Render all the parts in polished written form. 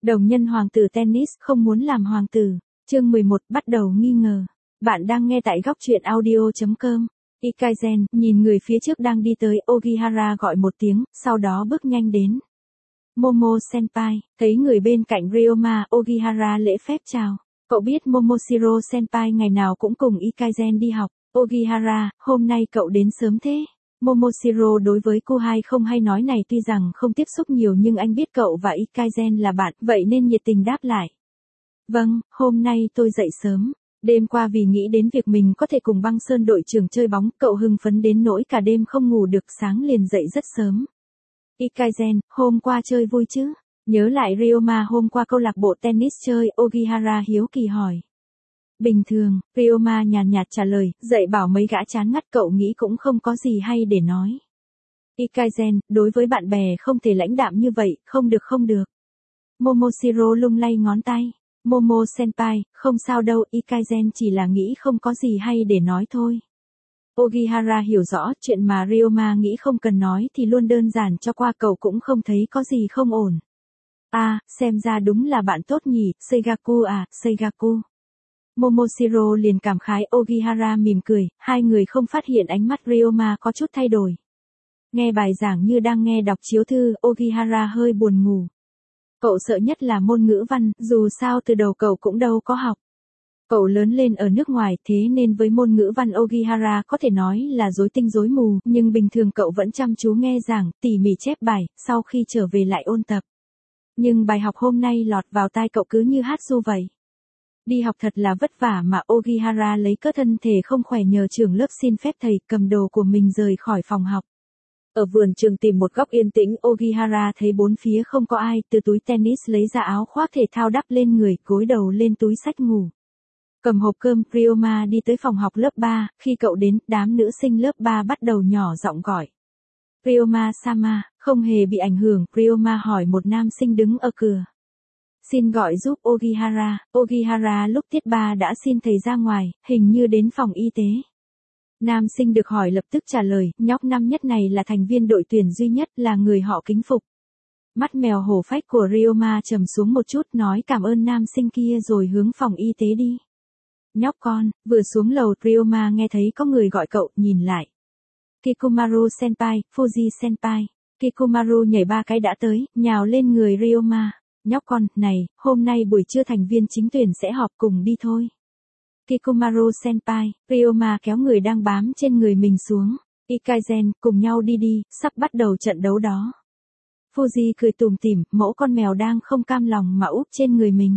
Đồng nhân hoàng tử tennis không muốn làm hoàng tử. Chương 11 bắt đầu nghi ngờ. Bạn đang nghe tại góc truyện audio.com. Ikaizen nhìn người phía trước đang đi tới, Ogihara gọi một tiếng, sau đó bước nhanh đến. Momo senpai, thấy người bên cạnh Ryoma, Ogihara lễ phép chào. Cậu biết Momoshiro senpai ngày nào cũng cùng Ikaizen đi học. Ogihara, hôm nay cậu đến sớm thế. Momoshiro đối với cô hai không hay nói này tuy rằng không tiếp xúc nhiều nhưng anh biết cậu và Ikaizen là bạn, vậy nên nhiệt tình đáp lại. Vâng, hôm nay tôi dậy sớm. Đêm qua vì nghĩ đến việc mình có thể cùng Băng Sơn đội trưởng chơi bóng, cậu hưng phấn đến nỗi cả đêm không ngủ được, sáng liền dậy rất sớm. Ikaizen, hôm qua chơi vui chứ? Nhớ lại Ryoma hôm qua câu lạc bộ tennis chơi, Ogihara hiếu kỳ hỏi. Bình thường, Ryoma nhàn nhạt trả lời, dạy bảo mấy gã chán ngắt, cậu nghĩ cũng không có gì hay để nói. Ikaizen, đối với bạn bè không thể lãnh đạm như vậy, không được. Momoshiro lung lay ngón tay. Momo senpai, không sao đâu, Ikaizen chỉ là nghĩ không có gì hay để nói thôi. Ogihara hiểu rõ, chuyện mà Ryoma nghĩ không cần nói thì luôn đơn giản cho qua, cậu cũng không thấy có gì không ổn. À, xem ra đúng là bạn tốt nhỉ, Seigaku à, Seigaku. Momoshiro liền cảm khái, Ogihara mỉm cười, hai người không phát hiện ánh mắt Ryoma có chút thay đổi. Nghe bài giảng như đang nghe đọc chiếu thư, Ogihara hơi buồn ngủ. Cậu sợ nhất là môn ngữ văn, dù sao từ đầu cậu cũng đâu có học. Cậu lớn lên ở nước ngoài, thế nên với môn ngữ văn Ogihara có thể nói là rối tinh rối mù, nhưng bình thường cậu vẫn chăm chú nghe giảng, tỉ mỉ chép bài, sau khi trở về lại ôn tập. Nhưng bài học hôm nay lọt vào tai cậu cứ như hát ru vậy. Đi học thật là vất vả mà, Ogihara lấy cớ thân thể không khỏe nhờ trưởng lớp xin phép thầy, cầm đồ của mình rời khỏi phòng học. Ở vườn trường tìm một góc yên tĩnh, Ogihara thấy bốn phía không có ai, từ túi tennis lấy ra áo khoác thể thao đắp lên người, gối đầu lên túi xách ngủ. Cầm hộp cơm, Ryoma đi tới phòng học lớp 3, khi cậu đến, đám nữ sinh lớp 3 bắt đầu nhỏ giọng gọi. Ryoma-sama, không hề bị ảnh hưởng, Ryoma hỏi một nam sinh đứng ở cửa. Xin gọi giúp Ogihara. Ogihara lúc tiết 3 đã xin thầy ra ngoài, hình như đến phòng y tế. Nam sinh được hỏi lập tức trả lời, nhóc năm nhất này là thành viên đội tuyển duy nhất, là người họ kính phục. Mắt mèo hổ phách của Ryoma trầm xuống một chút, nói cảm ơn nam sinh kia rồi hướng phòng y tế đi. Nhóc con, vừa xuống lầu, Ryoma nghe thấy có người gọi cậu, nhìn lại. Kikumaru senpai, Fuji senpai. Kikumaru nhảy 3 cái đã tới, nhào lên người Ryoma. Nhóc con, này, hôm nay buổi trưa thành viên chính tuyển sẽ họp, cùng đi thôi. Kikumaru senpai, Ryoma kéo người đang bám trên người mình xuống. Ikaizen, cùng nhau đi đi, sắp bắt đầu trận đấu đó. Fuji cười tủm tỉm, mẫu con mèo đang không cam lòng mà úp trên người mình.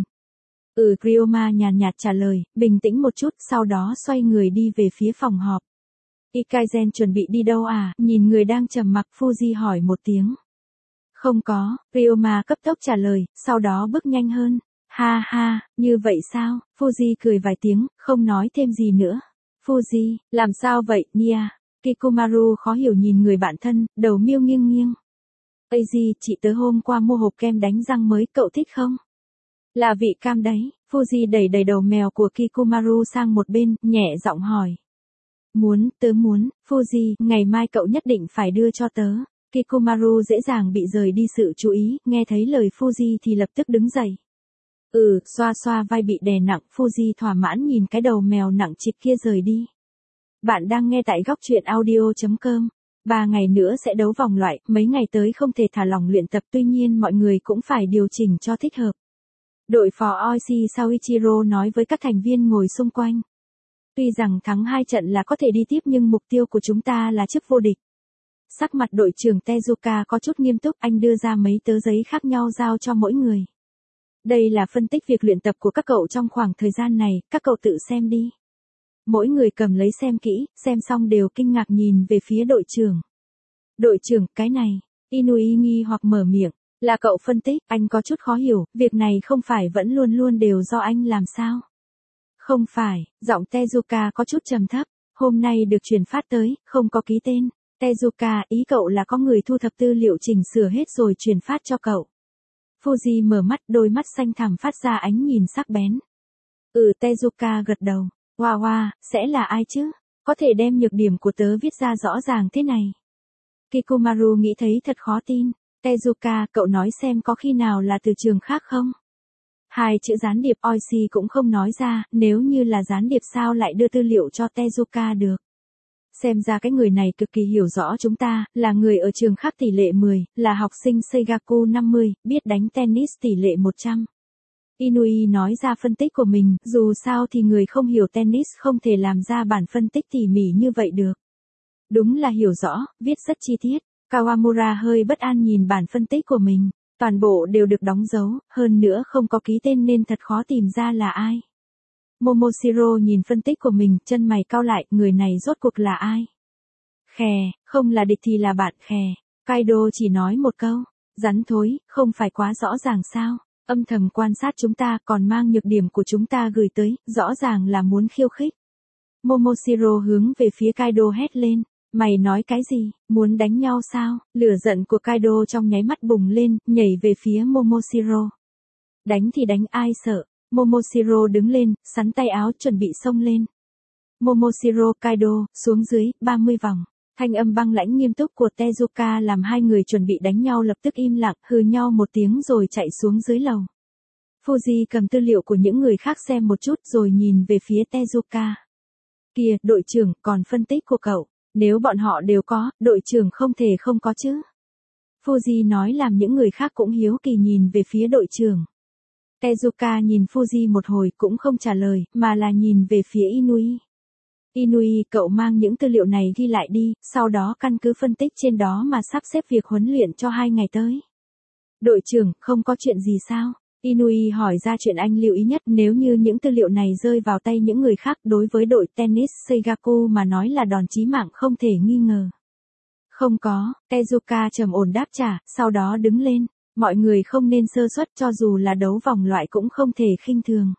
Ryoma nhàn nhạt trả lời, bình tĩnh một chút, sau đó xoay người đi về phía phòng họp. Ikaizen chuẩn bị đi đâu à, nhìn người đang trầm mặc, Fuji hỏi một tiếng. Không có, Ryoma cấp tốc trả lời, sau đó bước nhanh hơn. Ha ha, như vậy sao? Fuji cười vài tiếng, không nói thêm gì nữa. Fuji, làm sao vậy, Nia? Kikumaru khó hiểu nhìn người bạn thân, đầu miêu nghiêng nghiêng. Eiji, chị tớ hôm qua mua hộp kem đánh răng mới, cậu thích không? Là vị cam đấy. Fuji đẩy đầu mèo của Kikumaru sang một bên, nhẹ giọng hỏi. Tớ muốn, Fuji, ngày mai cậu nhất định phải đưa cho tớ. Kikumaru dễ dàng bị rời đi sự chú ý, nghe thấy lời Fuji thì lập tức đứng dậy. Xoa xoa vai bị đè nặng, Fuji thỏa mãn nhìn cái đầu mèo nặng trịch kia rời đi. Bạn đang nghe tại góc truyện audio.com. 3 ngày nữa sẽ đấu vòng loại, mấy ngày tới không thể thả lỏng luyện tập, tuy nhiên mọi người cũng phải điều chỉnh cho thích hợp. Đội phó Oishi Soichiro nói với các thành viên ngồi xung quanh. Tuy rằng thắng 2 trận là có thể đi tiếp nhưng mục tiêu của chúng ta là chức vô địch. Sắc mặt đội trưởng Tezuka có chút nghiêm túc, anh đưa ra mấy tờ giấy khác nhau giao cho mỗi người. Đây là phân tích việc luyện tập của các cậu trong khoảng thời gian này, các cậu tự xem đi. Mỗi người cầm lấy xem kỹ, xem xong đều kinh ngạc nhìn về phía đội trưởng. Đội trưởng, cái này, Inui nghi hoặc mở miệng, là cậu phân tích, anh có chút khó hiểu, việc này không phải vẫn luôn luôn đều do anh làm sao? Không phải, giọng Tezuka có chút trầm thấp, hôm nay được truyền phát tới, không có ký tên. Tezuka, ý cậu là có người thu thập tư liệu chỉnh sửa hết rồi truyền phát cho cậu. Fuji mở mắt, đôi mắt xanh thẳm phát ra ánh nhìn sắc bén. Tezuka gật đầu. Wow, sẽ là ai chứ? Có thể đem nhược điểm của tớ viết ra rõ ràng thế này. Kikumaru nghĩ thấy thật khó tin. Tezuka, cậu nói xem có khi nào là từ trường khác không? Hai chữ gián điệp Oishi cũng không nói ra, nếu như là gián điệp sao lại đưa tư liệu cho Tezuka được. Xem ra cái người này cực kỳ hiểu rõ chúng ta, là người ở trường khác tỷ lệ 10, là học sinh Seigaku 50, biết đánh tennis tỷ lệ 100. Inui nói ra phân tích của mình, dù sao thì người không hiểu tennis không thể làm ra bản phân tích tỉ mỉ như vậy được. Đúng là hiểu rõ, viết rất chi tiết. Kawamura hơi bất an nhìn bản phân tích của mình. Toàn bộ đều được đóng dấu, hơn nữa không có ký tên nên thật khó tìm ra là ai. Momoshiro nhìn phân tích của mình, chân mày cau lại, người này rốt cuộc là ai? Khè, không là địch thì là bạn khè. Kaido chỉ nói một câu, rắn thối, không phải quá rõ ràng sao? Âm thầm quan sát chúng ta còn mang nhược điểm của chúng ta gửi tới, rõ ràng là muốn khiêu khích. Momoshiro hướng về phía Kaido hét lên. Mày nói cái gì, muốn đánh nhau sao? Lửa giận của Kaido trong nháy mắt bùng lên, nhảy về phía Momoshiro. Đánh thì đánh ai sợ? Momoshiro đứng lên, sắn tay áo chuẩn bị xông lên. Momoshiro, Kaido, xuống dưới, 30 vòng. Thanh âm băng lãnh nghiêm túc của Tezuka làm hai người chuẩn bị đánh nhau lập tức im lặng, hừ nhau một tiếng rồi chạy xuống dưới lầu. Fuji cầm tư liệu của những người khác xem một chút rồi nhìn về phía Tezuka. Kìa, đội trưởng, còn phân tích của cậu. Nếu bọn họ đều có, đội trưởng không thể không có chứ. Fuji nói làm những người khác cũng hiếu kỳ nhìn về phía đội trưởng. Tezuka nhìn Fuji một hồi cũng không trả lời, mà là nhìn về phía Inui. Inui, cậu mang những tư liệu này ghi lại đi, sau đó căn cứ phân tích trên đó mà sắp xếp việc huấn luyện cho 2 ngày tới. Đội trưởng, không có chuyện gì sao? Inui hỏi ra chuyện anh lưu ý nhất, nếu như những tư liệu này rơi vào tay những người khác đối với đội tennis Seigaku mà nói là đòn chí mạng không thể nghi ngờ. Không có, Tezuka trầm ổn đáp trả, sau đó đứng lên. Mọi người không nên sơ suất, cho dù là đấu vòng loại cũng không thể khinh thường.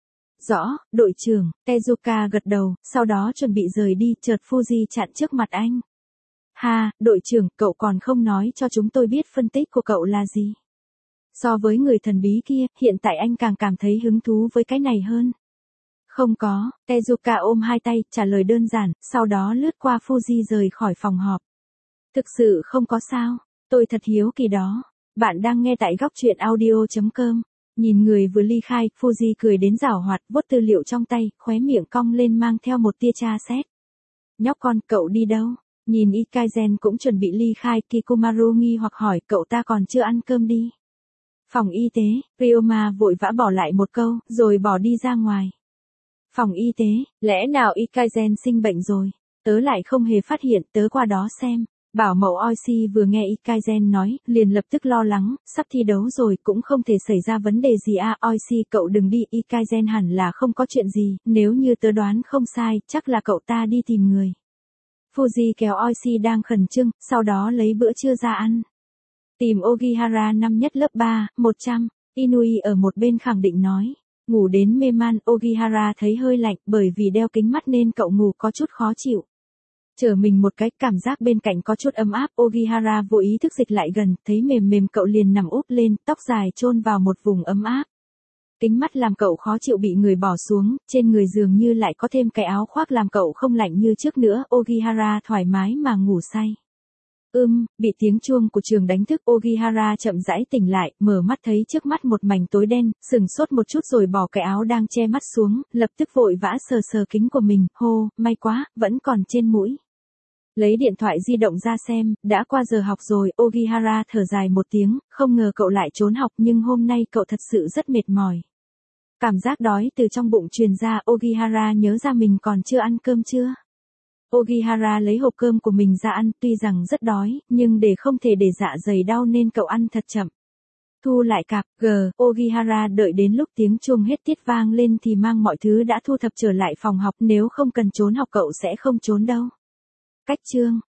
Rõ, đội trưởng, Tezuka gật đầu, sau đó chuẩn bị rời đi, chợt Fuji chặn trước mặt anh. Ha, đội trưởng, cậu còn không nói cho chúng tôi biết phân tích của cậu là gì. So với người thần bí kia, hiện tại anh càng cảm thấy hứng thú với cái này hơn. Không có, Tezuka ôm hai tay, trả lời đơn giản, sau đó lướt qua Fuji rời khỏi phòng họp. Thực sự không có sao, tôi thật hiếu kỳ đó. Bạn đang nghe tại góc truyện audio.com. Nhìn người vừa ly khai, Fuji cười đến giảo hoạt, vuốt tư liệu trong tay, khóe miệng cong lên mang theo một tia tra xét. Nhóc con, cậu đi đâu? Nhìn Ikaisen cũng chuẩn bị ly khai, Kikomaru nghi hoặc hỏi, cậu ta còn chưa ăn cơm đi. Phòng y tế, Ryoma vội vã bỏ lại một câu, rồi bỏ đi ra ngoài. Phòng y tế, lẽ nào Ikaisen sinh bệnh rồi? Tớ lại không hề phát hiện, tớ qua đó xem. Bảo mẫu Oishi vừa nghe Ikaisen nói, liền lập tức lo lắng, sắp thi đấu rồi cũng không thể xảy ra vấn đề gì à. Oishi, cậu đừng đi, Ikaisen hẳn là không có chuyện gì, nếu như tớ đoán không sai, chắc là cậu ta đi tìm người. Fuji kéo Oishi đang khẩn trương, sau đó lấy bữa trưa ra ăn. Tìm Ogihara năm nhất lớp 3, 100, Inui ở một bên khẳng định nói. Ngủ đến mê man, Ogihara thấy hơi lạnh, bởi vì đeo kính mắt nên cậu ngủ có chút khó chịu. Chờ mình một cái, cảm giác bên cạnh có chút ấm áp, Ogihara vô ý thức dịch lại gần, thấy mềm mềm cậu liền nằm úp lên, tóc dài chôn vào một vùng ấm áp. Kính mắt làm cậu khó chịu bị người bỏ xuống, trên người dường như lại có thêm cái áo khoác làm cậu không lạnh như trước nữa, Ogihara thoải mái mà ngủ say. Bị tiếng chuông của trường đánh thức, Ogihara chậm rãi tỉnh lại, mở mắt thấy trước mắt một mảnh tối đen, sừng sốt một chút rồi bỏ cái áo đang che mắt xuống, lập tức vội vã sờ sờ kính của mình, hô, may quá, vẫn còn trên mũi. Lấy điện thoại di động ra xem, đã qua giờ học rồi, Ogihara thở dài một tiếng, không ngờ cậu lại trốn học nhưng hôm nay cậu thật sự rất mệt mỏi. Cảm giác đói từ trong bụng truyền ra, Ogihara nhớ ra mình còn chưa ăn cơm trưa. Ogihara lấy hộp cơm của mình ra ăn, tuy rằng rất đói, nhưng để không thể để dạ dày đau nên cậu ăn thật chậm. Thu lại cặp, Ogihara đợi đến lúc tiếng chuông hết tiết vang lên thì mang mọi thứ đã thu thập trở lại phòng học, nếu không cần trốn học cậu sẽ không trốn đâu. Cách chương